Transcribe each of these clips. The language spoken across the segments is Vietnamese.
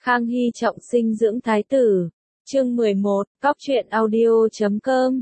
Khang Hy trọng sinh dưỡng thái tử. Chương 11, Cóc truyện audio.com.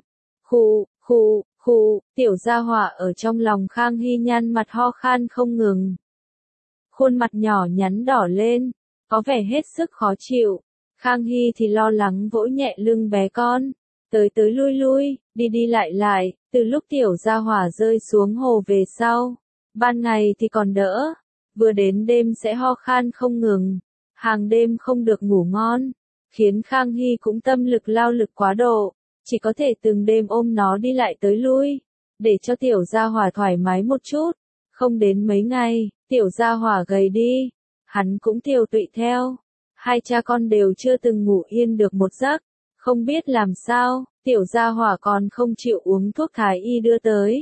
Tiểu gia hỏa ở trong lòng Khang Hy nhăn mặt ho khan không ngừng. Khuôn mặt nhỏ nhắn đỏ lên, có vẻ hết sức khó chịu. Khang Hy thì lo lắng vỗ nhẹ lưng bé con, tới tới lui lui, đi đi lại lại, từ lúc tiểu gia hỏa rơi xuống hồ về sau. Ban ngày thì còn đỡ, vừa đến đêm sẽ ho khan không ngừng, hàng đêm không được ngủ ngon, khiến Khang Hy cũng tâm lực lao lực quá độ, chỉ có thể từng đêm ôm nó đi lại tới lui, để cho tiểu gia hỏa thoải mái một chút. Không đến mấy ngày, tiểu gia hỏa gầy đi, hắn cũng tiều tụy theo. Hai cha con đều chưa từng ngủ yên được một giấc, không biết làm sao, tiểu gia hỏa còn không chịu uống thuốc thái y đưa tới.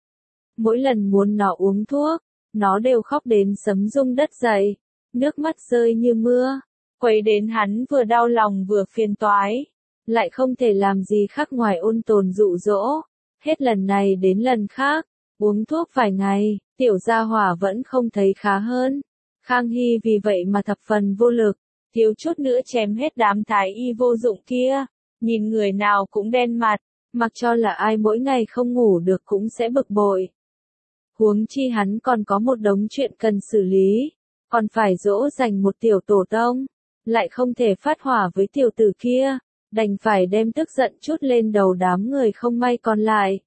Mỗi lần muốn nó uống thuốc, nó đều khóc đến sấm rung đất dậy, nước mắt rơi như mưa, quấy đến hắn vừa đau lòng vừa phiền toái, lại không thể làm gì khác ngoài ôn tồn dụ dỗ, hết lần này đến lần khác, uống thuốc vài ngày, tiểu gia hỏa vẫn không thấy khá hơn. Khang Hy vì vậy mà thập phần vô lực, thiếu chút nữa chém hết đám thái y vô dụng kia, nhìn người nào cũng đen mặt, mặc cho là ai mỗi ngày không ngủ được cũng sẽ bực bội. Huống chi hắn còn có một đống chuyện cần xử lý, còn phải dỗ dành một tiểu tổ tông, lại không thể phát hỏa với tiểu tử kia, đành phải đem tức giận chút lên đầu đám người không may còn lại.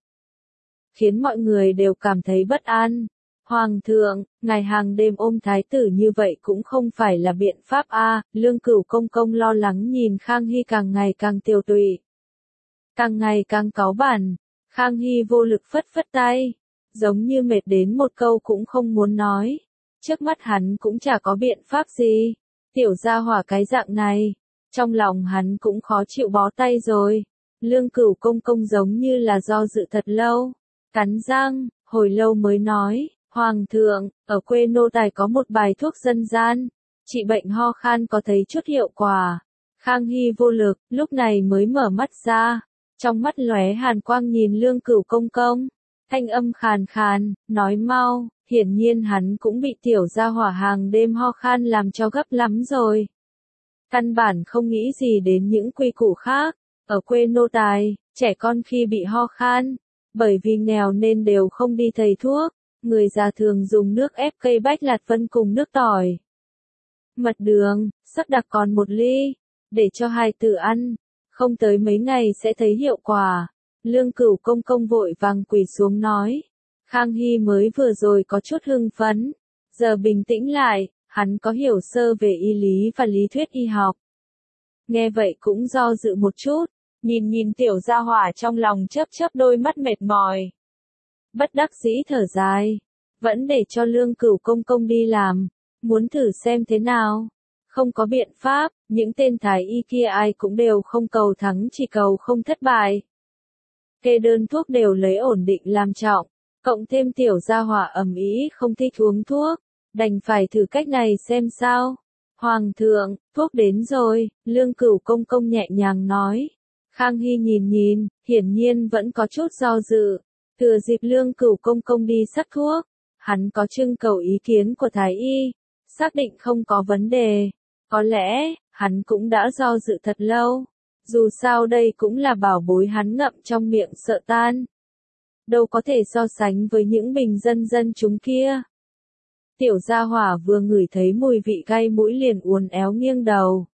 Khiến mọi người đều cảm thấy bất an. Hoàng thượng, ngài hàng đêm ôm thái tử như vậy cũng không phải là biện pháp a. Lương Cửu công công lo lắng nhìn Khang Hy càng ngày càng tiều tụy, càng ngày càng cáu bẳn. Khang Hy vô lực phất phất tay, giống như mệt đến một câu cũng không muốn nói. Trước mắt hắn cũng chả có biện pháp gì. Tiểu gia hỏa cái dạng này, trong lòng hắn cũng khó chịu bó tay rồi. Lương Cửu công công giống như là do dự thật lâu, cắn răng, hồi lâu mới nói, Hoàng thượng, ở quê nô tài có một bài thuốc dân gian, trị bệnh ho khan có thấy chút hiệu quả. Khang Hy vô lực, lúc này mới mở mắt ra, trong mắt lóe hàn quang nhìn Lương Cửu công công, thanh âm khàn khàn, nói mau, hiển nhiên hắn cũng bị tiểu gia hỏa hàng đêm ho khan làm cho gấp lắm rồi. Căn bản không nghĩ gì đến những quy củ khác, ở quê nô tài, trẻ con khi bị ho khan, bởi vì nghèo nên đều không đi thầy thuốc, người già thường dùng nước ép cây bách lạt vân cùng nước tỏi, mật đường, sắc đặc còn một ly, để cho hài tử ăn, không tới mấy ngày sẽ thấy hiệu quả. Lương Cửu công công vội vàng quỳ xuống nói. Khang Hy mới vừa rồi có chút hưng phấn, giờ bình tĩnh lại, hắn có hiểu sơ về y lý và lý thuyết y học. Nghe vậy cũng do dự một chút, nhìn tiểu gia hỏa trong lòng chớp chớp đôi mắt mệt mỏi. Bất đắc dĩ thở dài, vẫn để cho Lương Cửu công công đi làm, muốn thử xem thế nào. Không có biện pháp, những tên thái y kia ai cũng đều không cầu thắng chỉ cầu không thất bại. Kê đơn thuốc đều lấy ổn định làm trọng, cộng thêm tiểu gia hỏa ầm ĩ không thích uống thuốc, đành phải thử cách này xem sao. Hoàng thượng, thuốc đến rồi, Lương Cửu công công nhẹ nhàng nói. Khang Hy nhìn, hiển nhiên vẫn có chút do dự. Thừa dịp Lương Cửu công công đi sắc thuốc, hắn có trưng cầu ý kiến của thái y, xác định không có vấn đề. Có lẽ, hắn cũng đã do dự thật lâu. Dù sao đây cũng là bảo bối hắn ngậm trong miệng sợ tan. Đâu có thể so sánh với những bình dân chúng kia. Tiểu gia hỏa vừa ngửi thấy mùi vị cay mũi liền uốn éo nghiêng đầu,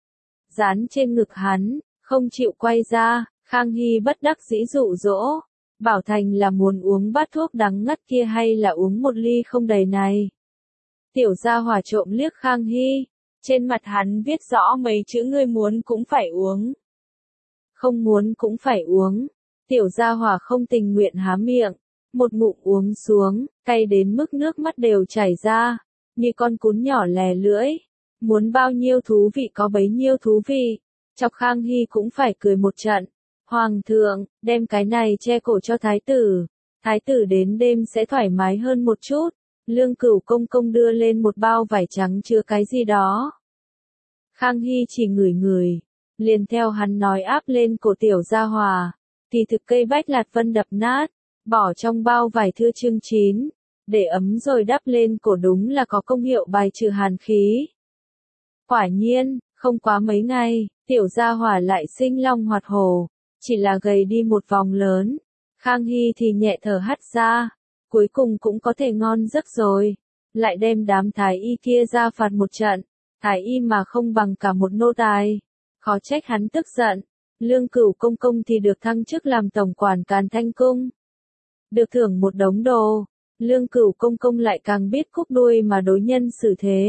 dán trên ngực hắn, không chịu quay ra. Khang Hy bất đắc dĩ dụ dỗ, bảo thành là muốn uống bát thuốc đắng ngắt kia hay là uống một ly không đầy này. Tiểu gia hỏa trộm liếc Khang Hy, trên mặt hắn viết rõ mấy chữ ngươi muốn cũng phải uống, không muốn cũng phải uống. Tiểu gia hỏa không tình nguyện há miệng, một ngụm uống xuống, cay đến mức nước mắt đều chảy ra, như con cún nhỏ lè lưỡi. Muốn bao nhiêu thú vị có bấy nhiêu thú vị, chọc Khang Hy cũng phải cười một trận. Hoàng thượng, đem cái này che cổ cho thái tử đến đêm sẽ thoải mái hơn một chút. Lương Cửu công công đưa lên một bao vải trắng chứa cái gì đó. Khang Hy chỉ ngửi, liền theo hắn nói áp lên cổ tiểu gia hỏa. Thì thực cây bách lạt vân đập nát, bỏ trong bao vải thưa chương chín, để ấm rồi đắp lên cổ đúng là có công hiệu bài trừ hàn khí. Quả nhiên, không quá mấy ngày, tiểu gia hỏa lại sinh long hoạt hổ, chỉ là gầy đi một vòng lớn. Khang Hy thì nhẹ thở hắt ra, cuối cùng cũng có thể ngon giấc rồi. Lại đem đám thái y kia ra phạt một trận, thái y mà không bằng cả một nô tài. Khó trách hắn tức giận. Lương Cửu công công thì được thăng chức làm tổng quản Càn Thanh cung. Được thưởng một đống đồ, Lương Cửu công công lại càng biết cúc đuôi mà đối nhân xử thế.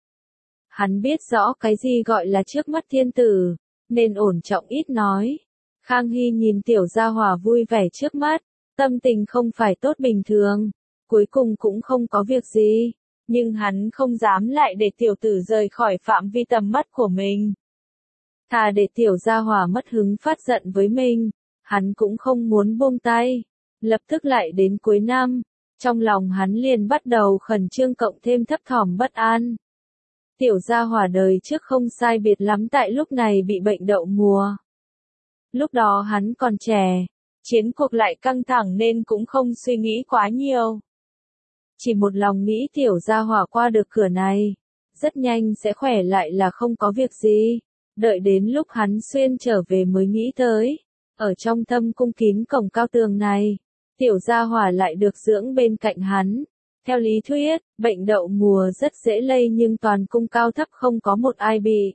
Hắn biết rõ cái gì gọi là trước mắt thiên tử, nên ổn trọng ít nói. Khang Hy nhìn tiểu gia hỏa vui vẻ trước mắt, tâm tình không phải tốt bình thường, cuối cùng cũng không có việc gì, nhưng hắn không dám lại để tiểu tử rời khỏi phạm vi tầm mắt của mình. Thà để tiểu gia hỏa mất hứng phát giận với mình, hắn cũng không muốn buông tay. Lập tức lại đến cuối năm, trong lòng hắn liền bắt đầu khẩn trương cộng thêm thấp thỏm bất an. Tiểu gia hỏa đời trước không sai biệt lắm tại lúc này bị bệnh đậu mùa. Lúc đó hắn còn trẻ, chiến cuộc lại căng thẳng nên cũng không suy nghĩ quá nhiều. Chỉ một lòng nghĩ tiểu gia hỏa qua được cửa này, rất nhanh sẽ khỏe lại là không có việc gì. Đợi đến lúc hắn xuyên trở về mới nghĩ tới, ở trong thâm cung kín cổng cao tường này, tiểu gia hỏa lại được dưỡng bên cạnh hắn. Theo lý thuyết, bệnh đậu mùa rất dễ lây nhưng toàn cung cao thấp không có một ai bị.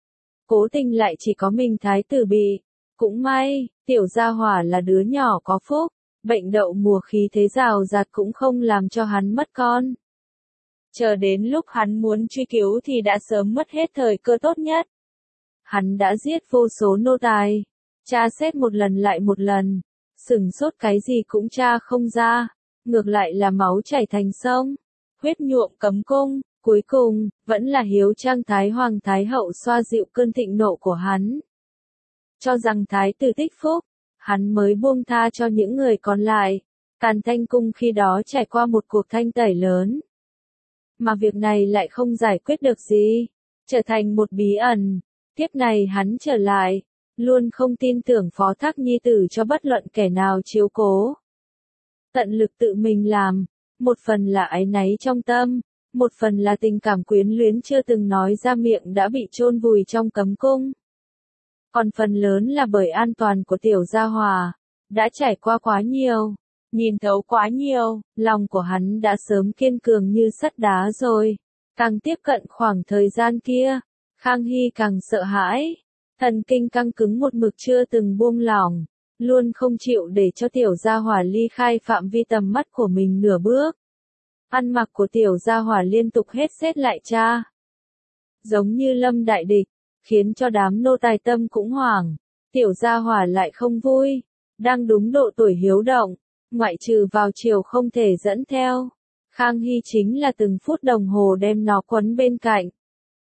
Cố tình lại chỉ có mình thái tử bị. Cũng may, tiểu gia hỏa là đứa nhỏ có phúc, bệnh đậu mùa khí thế rào rạt cũng không làm cho hắn mất con. Chờ đến lúc hắn muốn truy cứu thì đã sớm mất hết thời cơ tốt nhất. Hắn đã giết vô số nô tài, tra xét một lần lại một lần, sửng sốt cái gì cũng tra không ra, ngược lại là máu chảy thành sông, huyết nhuộm cấm cung, cuối cùng, vẫn là hiếu trang Thái Hoàng Thái Hậu xoa dịu cơn thịnh nộ của hắn. Cho rằng Thái tử tích phúc, hắn mới buông tha cho những người còn lại. Càn Thanh cung khi đó trải qua một cuộc thanh tẩy lớn. Mà việc này lại không giải quyết được gì, trở thành một bí ẩn. Tiếp này hắn trở lại, luôn không tin tưởng phó thác nhi tử cho bất luận kẻ nào chiếu cố. Tận lực tự mình làm, một phần là áy náy trong tâm, một phần là tình cảm quyến luyến chưa từng nói ra miệng đã bị chôn vùi trong cấm cung. Còn phần lớn là bởi an toàn của tiểu gia hỏa, đã trải qua quá nhiều, nhìn thấu quá nhiều, lòng của hắn đã sớm kiên cường như sắt đá rồi. Càng tiếp cận khoảng thời gian kia, Khang Hy càng sợ hãi, thần kinh căng cứng một mực chưa từng buông lỏng, luôn không chịu để cho tiểu gia hỏa ly khai phạm vi tầm mắt của mình nửa bước. Ăn mặc của tiểu gia hỏa liên tục hết sét lại tra. Giống như lâm đại địch, khiến cho đám nô tài tâm cũng hoảng, tiểu gia hỏa lại không vui, đang đúng độ tuổi hiếu động, ngoại trừ vào chiều không thể dẫn theo. Khang Hy chính là từng phút đồng hồ đem nó quấn bên cạnh.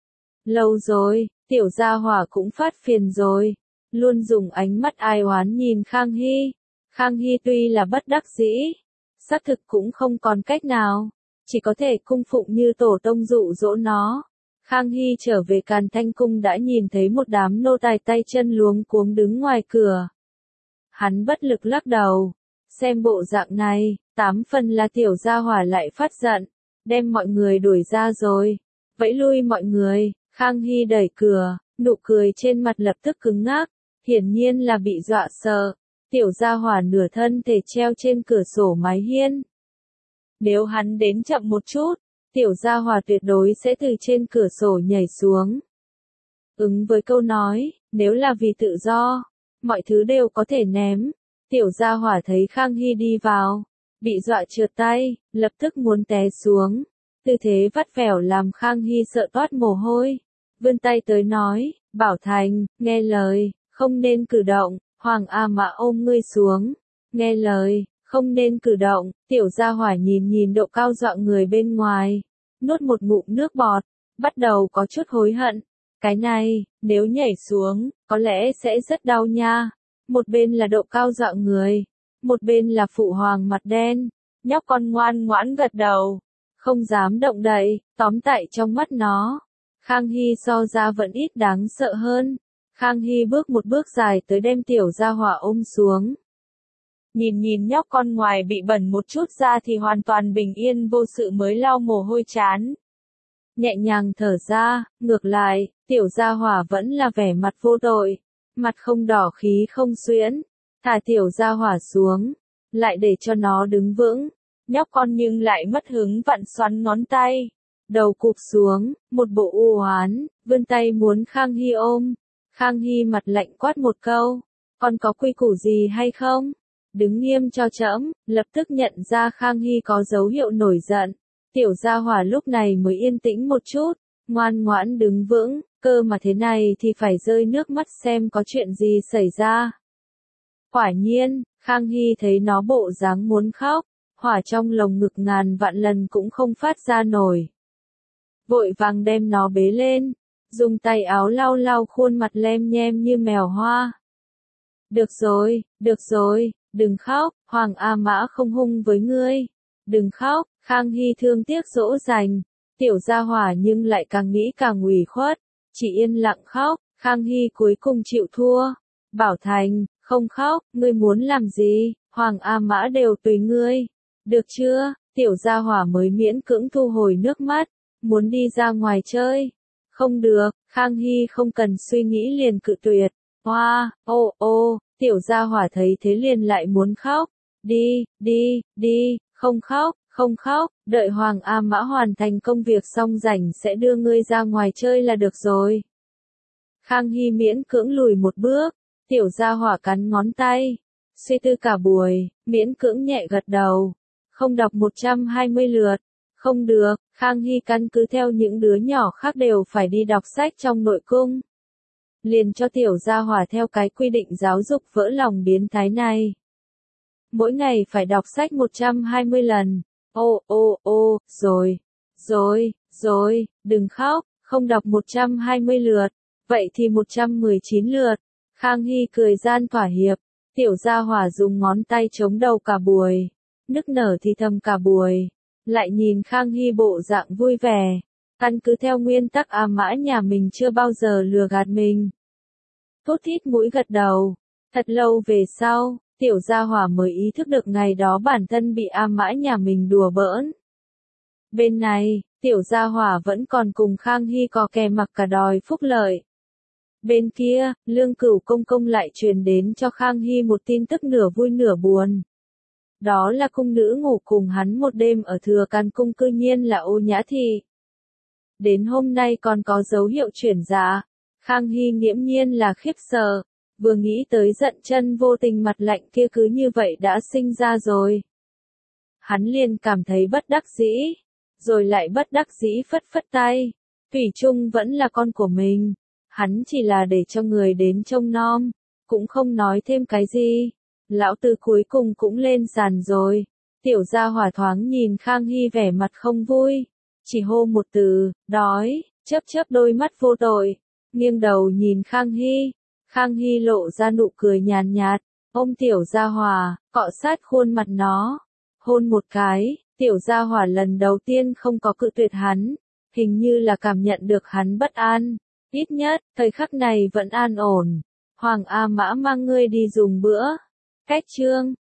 Lâu rồi, tiểu gia hỏa cũng phát phiền rồi, luôn dùng ánh mắt ai oán nhìn Khang Hy. Khang Hy tuy là bất đắc dĩ, xác thực cũng không còn cách nào, chỉ có thể cung phụng như tổ tông dụ dỗ nó. Khang Hy trở về Càn Thanh cung đã nhìn thấy một đám nô tài tay chân luống cuống đứng ngoài cửa. Hắn bất lực lắc đầu, xem bộ dạng này, 8 phần là tiểu gia hỏa lại phát giận, đem mọi người đuổi ra rồi. Vẫy lui mọi người, Khang Hy đẩy cửa, nụ cười trên mặt lập tức cứng ngắc, hiển nhiên là bị dọa sợ. Tiểu gia hỏa nửa thân thể treo trên cửa sổ mái hiên. Nếu hắn đến chậm một chút, tiểu gia hỏa tuyệt đối sẽ từ trên cửa sổ nhảy xuống. Ứng với câu nói, nếu là vì tự do, mọi thứ đều có thể ném. Tiểu gia hỏa thấy Khang Hy đi vào, bị dọa trượt tay, lập tức muốn té xuống. Tư thế vắt vẻo làm Khang Hy sợ toát mồ hôi. Vươn tay tới nói, Bảo Thành, nghe lời, không nên cử động, Hoàng A Mã ôm ngươi xuống. Nghe lời, không nên cử động, tiểu gia hỏa nhìn độ cao dọa người bên ngoài. Nuốt một ngụm nước bọt, bắt đầu có chút hối hận. Cái này, nếu nhảy xuống, có lẽ sẽ rất đau nha. Một bên là độ cao dọa người, một bên là phụ hoàng mặt đen. Nhóc con ngoan ngoãn gật đầu, không dám động đậy, tóm tại trong mắt nó. Khang Hy so ra vẫn ít đáng sợ hơn. Khang Hy bước một bước dài tới đem tiểu gia hỏa ôm xuống. Nhìn nhóc con ngoài bị bẩn một chút ra thì hoàn toàn bình yên vô sự mới lau mồ hôi chán. nhẹ nhàng thở ra, ngược lại, tiểu gia hỏa vẫn là vẻ mặt vô tội, mặt không đỏ khí không xuyễn, thả tiểu gia hỏa xuống, lại để cho nó đứng vững, nhóc con nhưng lại mất hứng vặn xoắn ngón tay, đầu cụp xuống, một bộ u oán, vươn tay muốn Khang Hy ôm, Khang Hy mặt lạnh quát một câu, con có quy củ gì hay không? Đứng nghiêm cho trẫm, lập tức nhận ra Khang Hy có dấu hiệu nổi giận. Tiểu gia hỏa lúc này mới yên tĩnh một chút, ngoan ngoãn đứng vững, cơ mà thế này thì phải rơi nước mắt xem có chuyện gì xảy ra. Quả nhiên, Khang Hy thấy nó bộ dáng muốn khóc, hỏa trong lồng ngực ngàn vạn lần cũng không phát ra nổi. Vội vàng đem nó bế lên, dùng tay áo lau lau khuôn mặt lem nhem như mèo hoa. Được rồi, đừng khóc, Hoàng A Mã không hung với ngươi. Đừng khóc, Khang Hy thương tiếc dỗ dành. Tiểu gia hỏa nhưng lại càng nghĩ càng ủy khuất, chỉ yên lặng khóc, Khang Hy cuối cùng chịu thua. Bảo Thành, không khóc, ngươi muốn làm gì, Hoàng A Mã đều tùy ngươi. Được chưa, tiểu gia hỏa mới miễn cưỡng thu hồi nước mắt, muốn đi ra ngoài chơi. Không được, Khang Hy không cần suy nghĩ liền cự tuyệt. Hoa, tiểu gia hỏa thấy thế liền lại muốn khóc. Đi, không khóc, đợi Hoàng A Mã hoàn thành công việc xong rảnh sẽ đưa ngươi ra ngoài chơi là được rồi. Khang Hy miễn cưỡng lùi một bước, tiểu gia hỏa cắn ngón tay, suy tư cả buổi, miễn cưỡng nhẹ gật đầu. Không đọc 120 lượt, không được, Khang Hy căn cứ theo những đứa nhỏ khác đều phải đi đọc sách trong nội cung. Liền cho tiểu gia hỏa theo cái quy định giáo dục vỡ lòng biến thái này. Mỗi ngày phải đọc sách 120 lần. Rồi, đừng khóc, không đọc 120 lượt, vậy thì 119 lượt. Khang Hy cười gian thỏa hiệp, tiểu gia hỏa dùng ngón tay chống đầu cả buổi, nức nở thì thầm cả buổi, lại nhìn Khang Hy bộ dạng vui vẻ, căn cứ theo nguyên tắc A Mã nhà mình chưa bao giờ lừa gạt mình. Thốt thít mũi gật đầu, thật lâu về sau, tiểu gia hỏa mới ý thức được ngày đó bản thân bị A Mã nhà mình đùa bỡn. Bên này, tiểu gia hỏa vẫn còn cùng Khang Hy cò kè mặc cả đòi phúc lợi. Bên kia, Lương Cửu công công lại truyền đến cho Khang Hy một tin tức nửa vui nửa buồn. Đó là cung nữ ngủ cùng hắn một đêm ở Thừa Can cung cư nhiên là Ô Nhã Thị. Đến hôm nay còn có dấu hiệu chuyển dạ. Khang Hy nghiễm nhiên là khiếp sợ, vừa nghĩ tới giận chân vô tình mặt lạnh kia cứ như vậy đã sinh ra rồi. Hắn liền cảm thấy bất đắc dĩ, rồi lại bất đắc dĩ phất phất tay. Thủy chung vẫn là con của mình, hắn chỉ là để cho người đến trông nom, cũng không nói thêm cái gì. Lão Tư cuối cùng cũng lên sàn rồi. Tiểu gia hỏa thoáng nhìn Khang Hy vẻ mặt không vui, chỉ hô một từ, đói, chớp đôi mắt vô tội, nghiêng đầu nhìn Khang Hy. Khang Hy lộ ra nụ cười nhàn nhạt, ôm tiểu gia hỏa, cọ sát khuôn mặt nó, hôn một cái. Tiểu gia hỏa lần đầu tiên không có cự tuyệt hắn, hình như là cảm nhận được hắn bất an, ít nhất, thời khắc này vẫn an ổn. Hoàng A Mã mang ngươi đi dùng bữa. Cách chương